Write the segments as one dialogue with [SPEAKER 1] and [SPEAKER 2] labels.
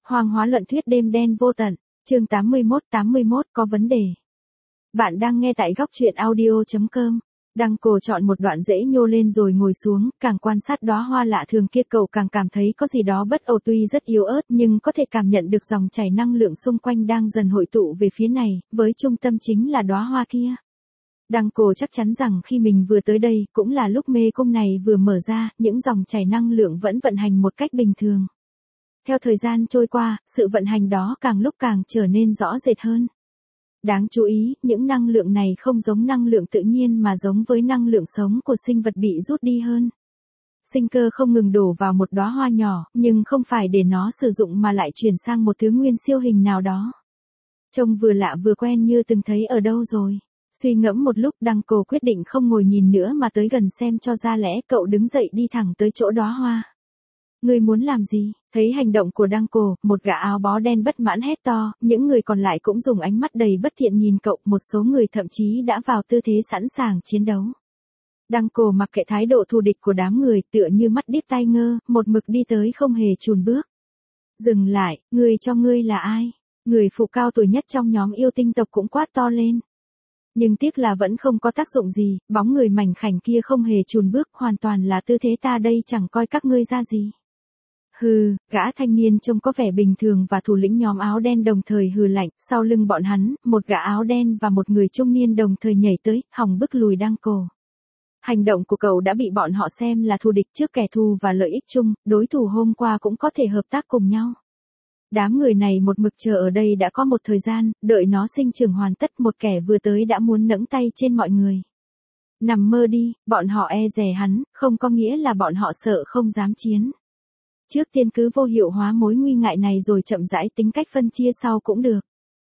[SPEAKER 1] Hoang hóa luận thuyết đêm đen vô tận, chương 81 có vấn đề. Bạn đang nghe tại góc truyện audio.com. Đăng Cổ chọn một đoạn rễ nhô lên rồi ngồi xuống, càng quan sát đóa hoa lạ thường kia cậu càng cảm thấy có gì đó bất ổn, tuy rất yếu ớt nhưng có thể cảm nhận được dòng chảy năng lượng xung quanh đang dần hội tụ về phía này, với trung tâm chính là đóa hoa kia. Đăng Cổ chắc chắn rằng khi mình vừa tới đây cũng là lúc mê cung này vừa mở ra, những dòng chảy năng lượng vẫn vận hành một cách bình thường. Theo thời gian trôi qua, sự vận hành đó càng lúc càng trở nên rõ rệt hơn. Đáng chú ý, những năng lượng này không giống năng lượng tự nhiên mà giống với năng lượng sống của sinh vật bị rút đi hơn. Sinh cơ không ngừng đổ vào một đóa hoa nhỏ, nhưng không phải để nó sử dụng mà lại chuyển sang một thứ nguyên siêu hình nào đó. Trông vừa lạ vừa quen như từng thấy ở đâu rồi. Suy ngẫm một lúc, Đăng Cổ quyết định không ngồi nhìn nữa mà tới gần xem cho ra lẽ. Cậu đứng dậy đi thẳng tới chỗ đóa hoa. Ngươi muốn làm gì? Thấy hành động của Đăng Cổ, một gã áo bó đen bất mãn hét to, những người còn lại cũng dùng ánh mắt đầy bất thiện nhìn cậu, một số người thậm chí đã vào tư thế sẵn sàng chiến đấu. Đăng Cổ mặc kệ thái độ thù địch của đám người, tựa như mắt điếc tai ngơ, một mực đi tới không hề chùn bước. Dừng lại, ngươi là ai? Người phụ cao tuổi nhất trong nhóm yêu tinh tộc cũng quát to lên. Nhưng tiếc là vẫn không có tác dụng gì, bóng người mảnh khảnh kia không hề chùn bước, hoàn toàn là tư thế ta đây chẳng coi các ngươi ra gì. Hừ, gã thanh niên trông có vẻ bình thường và thủ lĩnh nhóm áo đen đồng thời hừ lạnh, sau lưng bọn hắn, một gã áo đen và một người trung niên đồng thời nhảy tới, hòng bức lùi Đăng Cổ. Hành động của cậu đã bị bọn họ xem là thù địch trước kẻ thù và lợi ích chung, đối thủ hôm qua cũng có thể hợp tác cùng nhau. Đám người này một mực chờ ở đây đã có một thời gian, đợi nó sinh trưởng hoàn tất, một kẻ vừa tới đã muốn nẫng tay trên mọi người. Nằm mơ đi, bọn họ e dè hắn, không có nghĩa là bọn họ sợ không dám chiến. Trước tiên cứ vô hiệu hóa mối nguy ngại này rồi chậm rãi tính cách phân chia sau cũng được.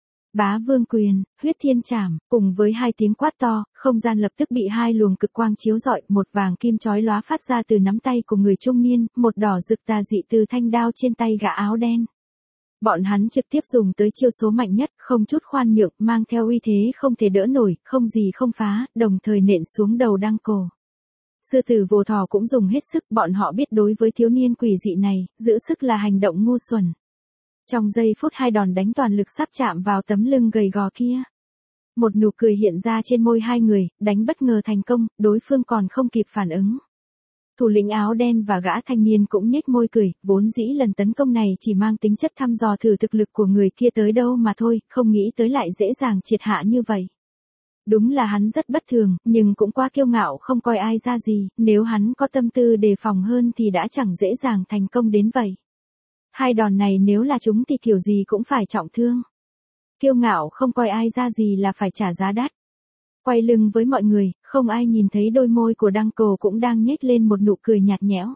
[SPEAKER 1] Bá vương quyền, huyết thiên trảm, cùng với hai tiếng quát to, không gian lập tức bị hai luồng cực quang chiếu rọi, một vàng kim chói lóa phát ra từ nắm tay của người trung niên, một đỏ rực tà dị từ thanh đao trên tay gã áo đen. Bọn hắn trực tiếp dùng tới chiêu số mạnh nhất, không chút khoan nhượng, mang theo uy thế không thể đỡ nổi, không gì không phá, đồng thời nện xuống đầu Đăng Cổ. Sư tử vô thò cũng dùng hết sức, bọn họ biết đối với thiếu niên quỷ dị này, giữ sức là hành động ngu xuẩn. Trong giây phút hai đòn đánh toàn lực sắp chạm vào tấm lưng gầy gò kia. Một nụ cười hiện ra trên môi hai người, đánh bất ngờ thành công, đối phương còn không kịp phản ứng. Thủ lĩnh áo đen và gã thanh niên cũng nhếch môi cười, vốn dĩ lần tấn công này chỉ mang tính chất thăm dò thử thực lực của người kia tới đâu mà thôi, không nghĩ tới lại dễ dàng triệt hạ như vậy. Đúng là hắn rất bất thường, nhưng cũng quá kiêu ngạo không coi ai ra gì, nếu hắn có tâm tư đề phòng hơn thì đã chẳng dễ dàng thành công đến vậy. Hai đòn này nếu là chúng thì kiểu gì cũng phải trọng thương. Kiêu ngạo không coi ai ra gì là phải trả giá đắt. Quay lưng với mọi người, không ai nhìn thấy đôi môi của Đăng Cổ cũng đang nhếch lên một nụ cười nhạt nhẽo.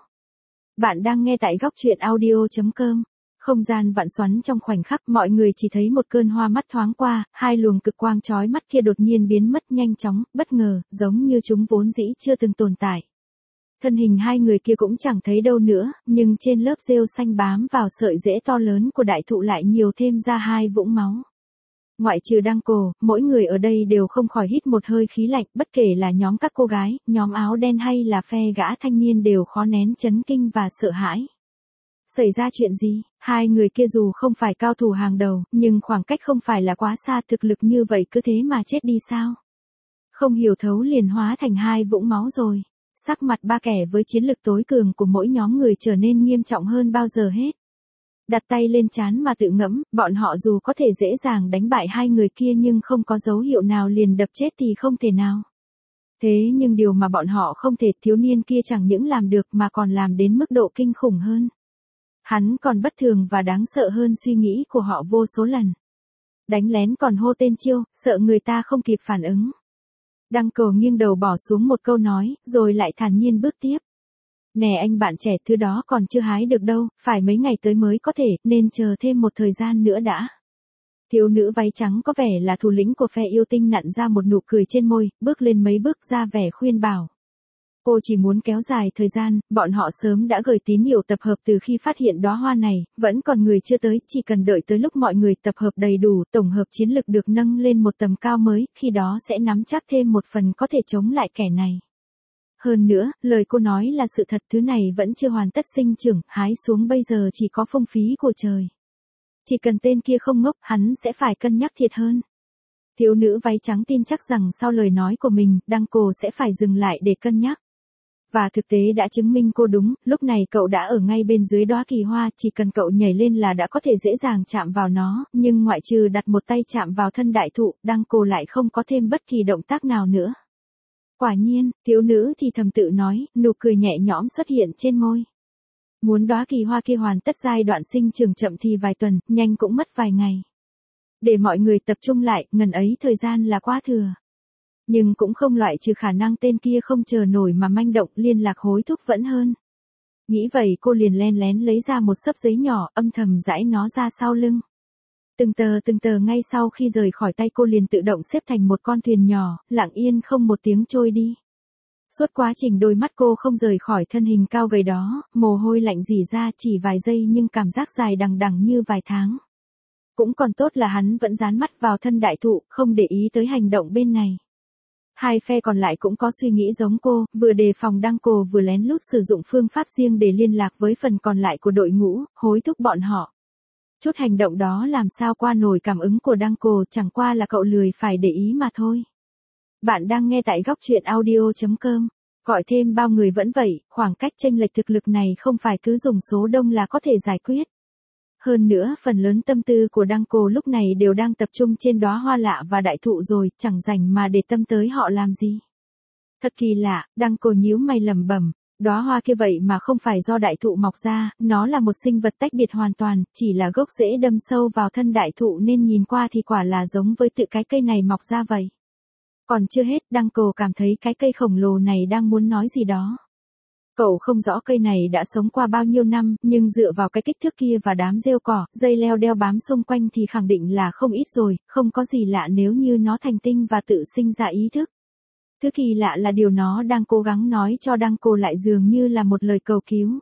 [SPEAKER 1] Bạn đang nghe tại góc truyện audio.com. Không gian vặn xoắn trong khoảnh khắc, mọi người chỉ thấy một cơn hoa mắt thoáng qua, hai luồng cực quang chói mắt kia đột nhiên biến mất nhanh chóng, bất ngờ, giống như chúng vốn dĩ chưa từng tồn tại. Thân hình hai người kia cũng chẳng thấy đâu nữa, nhưng trên lớp rêu xanh bám vào sợi rễ to lớn của đại thụ lại nhiều thêm ra hai vũng máu. Ngoại trừ Đăng Cổ, mỗi người ở đây đều không khỏi hít một hơi khí lạnh, bất kể là nhóm các cô gái, nhóm áo đen hay là phe gã thanh niên đều khó nén chấn kinh và sợ hãi. Xảy ra chuyện gì? Hai người kia dù không phải cao thủ hàng đầu, nhưng khoảng cách không phải là quá xa, thực lực như vậy cứ thế mà chết đi sao? Không hiểu thấu liền hóa thành hai vũng máu rồi. Sắc mặt ba kẻ với chiến lực tối cường của mỗi nhóm người trở nên nghiêm trọng hơn bao giờ hết. Đặt tay lên trán mà tự ngẫm, bọn họ dù có thể dễ dàng đánh bại hai người kia nhưng không có dấu hiệu nào liền đập chết thì không thể nào. Thế nhưng điều mà bọn họ không thể, thiếu niên kia chẳng những làm được mà còn làm đến mức độ kinh khủng hơn. Hắn còn bất thường và đáng sợ hơn suy nghĩ của họ vô số lần. Đánh lén còn hô tên chiêu, sợ người ta không kịp phản ứng. Đăng Cổ nghiêng đầu bỏ xuống một câu nói, rồi lại thản nhiên bước tiếp. Nè anh bạn trẻ, thứ đó còn chưa hái được đâu, phải mấy ngày tới mới có thể, nên chờ thêm một thời gian nữa đã. Thiếu nữ váy trắng có vẻ là thủ lĩnh của phe yêu tinh nặn ra một nụ cười trên môi, bước lên mấy bước ra vẻ khuyên bảo. Cô chỉ muốn kéo dài thời gian, bọn họ sớm đã gửi tín hiệu tập hợp từ khi phát hiện đóa hoa này, vẫn còn người chưa tới, chỉ cần đợi tới lúc mọi người tập hợp đầy đủ, tổng hợp chiến lực được nâng lên một tầm cao mới, khi đó sẽ nắm chắc thêm một phần có thể chống lại kẻ này. Hơn nữa, lời cô nói là sự thật, thứ này vẫn chưa hoàn tất sinh trưởng, hái xuống bây giờ chỉ có phung phí của trời. Chỉ cần tên kia không ngốc, hắn sẽ phải cân nhắc thiệt hơn. Thiếu nữ váy trắng tin chắc rằng sau lời nói của mình, Đăng Cổ sẽ phải dừng lại để cân nhắc. Và thực tế đã chứng minh cô đúng, lúc này cậu đã ở ngay bên dưới đóa kỳ hoa, chỉ cần cậu nhảy lên là đã có thể dễ dàng chạm vào nó, nhưng ngoại trừ đặt một tay chạm vào thân đại thụ, Đăng Cổ lại không có thêm bất kỳ động tác nào nữa. Quả nhiên, thiếu nữ thì thầm tự nói, nụ cười nhẹ nhõm xuất hiện trên môi. Muốn đóa kỳ hoa kia hoàn tất giai đoạn sinh trưởng chậm thì vài tuần, nhanh cũng mất vài ngày. Để mọi người tập trung lại, ngần ấy thời gian là quá thừa. Nhưng cũng không loại trừ khả năng tên kia không chờ nổi mà manh động, liên lạc hối thúc vẫn hơn. Nghĩ vậy cô liền len lén lấy ra một xấp giấy nhỏ, âm thầm giãi nó ra sau lưng. Từng tờ ngay sau khi rời khỏi tay cô liền tự động xếp thành một con thuyền nhỏ, lặng yên không một tiếng trôi đi. Suốt quá trình đôi mắt cô không rời khỏi thân hình cao gầy đó, mồ hôi lạnh rỉ ra chỉ vài giây nhưng cảm giác dài đằng đằng như vài tháng. Cũng còn tốt là hắn vẫn dán mắt vào thân đại thụ, không để ý tới hành động bên này. Hai phe còn lại cũng có suy nghĩ giống cô, vừa đề phòng Đăng Cổ vừa lén lút sử dụng phương pháp riêng để liên lạc với phần còn lại của đội ngũ, hối thúc bọn họ. Chút hành động đó làm sao qua nổi cảm ứng của Đăng Cổ, chẳng qua là cậu lười phải để ý mà thôi. Bạn đang nghe tại góc truyện audio.com. Gọi thêm bao người vẫn vậy, khoảng cách chênh lệch thực lực này không phải cứ dùng số đông là có thể giải quyết. Hơn nữa, phần lớn tâm tư của Đăng Cổ lúc này đều đang tập trung trên đóa hoa lạ và đại thụ rồi, chẳng rảnh mà để tâm tới họ làm gì. Thật kỳ lạ, Đăng Cổ nhíu mày lẩm bẩm, đóa hoa kia vậy mà không phải do đại thụ mọc ra, nó là một sinh vật tách biệt hoàn toàn, chỉ là gốc rễ đâm sâu vào thân đại thụ nên nhìn qua thì quả là giống với tự cái cây này mọc ra vậy. Còn chưa hết, Đăng Cổ cảm thấy cái cây khổng lồ này đang muốn nói gì đó. Cậu không rõ cây này đã sống qua bao nhiêu năm, nhưng dựa vào cái kích thước kia và đám rêu cỏ, dây leo đeo bám xung quanh thì khẳng định là không ít rồi, không có gì lạ nếu như nó thành tinh và tự sinh ra ý thức. Thứ kỳ lạ là điều nó đang cố gắng nói cho Đăng Cổ lại dường như là một lời cầu cứu.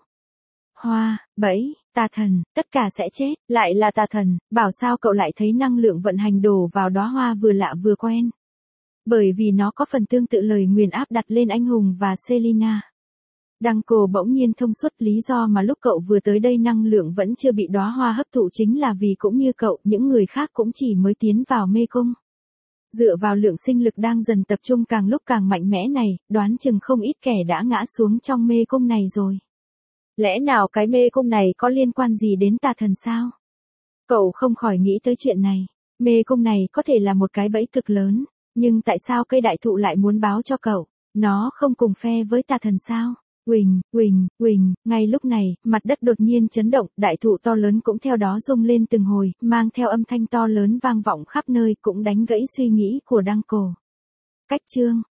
[SPEAKER 1] Hoa, bẫy, tà thần, tất cả sẽ chết, lại là tà thần, bảo sao cậu lại thấy năng lượng vận hành đổ vào đóa hoa vừa lạ vừa quen. Bởi vì nó có phần tương tự lời nguyền áp đặt lên anh hùng và Selina. Đăng Cổ bỗng nhiên thông suốt lý do mà lúc cậu vừa tới đây năng lượng vẫn chưa bị đóa hoa hấp thụ chính là vì cũng như cậu, những người khác cũng chỉ mới tiến vào mê cung. Dựa vào lượng sinh lực đang dần tập trung càng lúc càng mạnh mẽ này, đoán chừng không ít kẻ đã ngã xuống trong mê cung này rồi. Lẽ nào cái mê cung này có liên quan gì đến tà thần sao? Cậu không khỏi nghĩ tới chuyện này. Mê cung này có thể là một cái bẫy cực lớn, nhưng tại sao cây đại thụ lại muốn báo cho cậu? Nó không cùng phe với tà thần sao? Uỳnh, ngay lúc này, mặt đất đột nhiên chấn động, đại thụ to lớn cũng theo đó rung lên từng hồi, mang theo âm thanh to lớn vang vọng khắp nơi cũng đánh gãy suy nghĩ của Đăng Cổ. Cách chương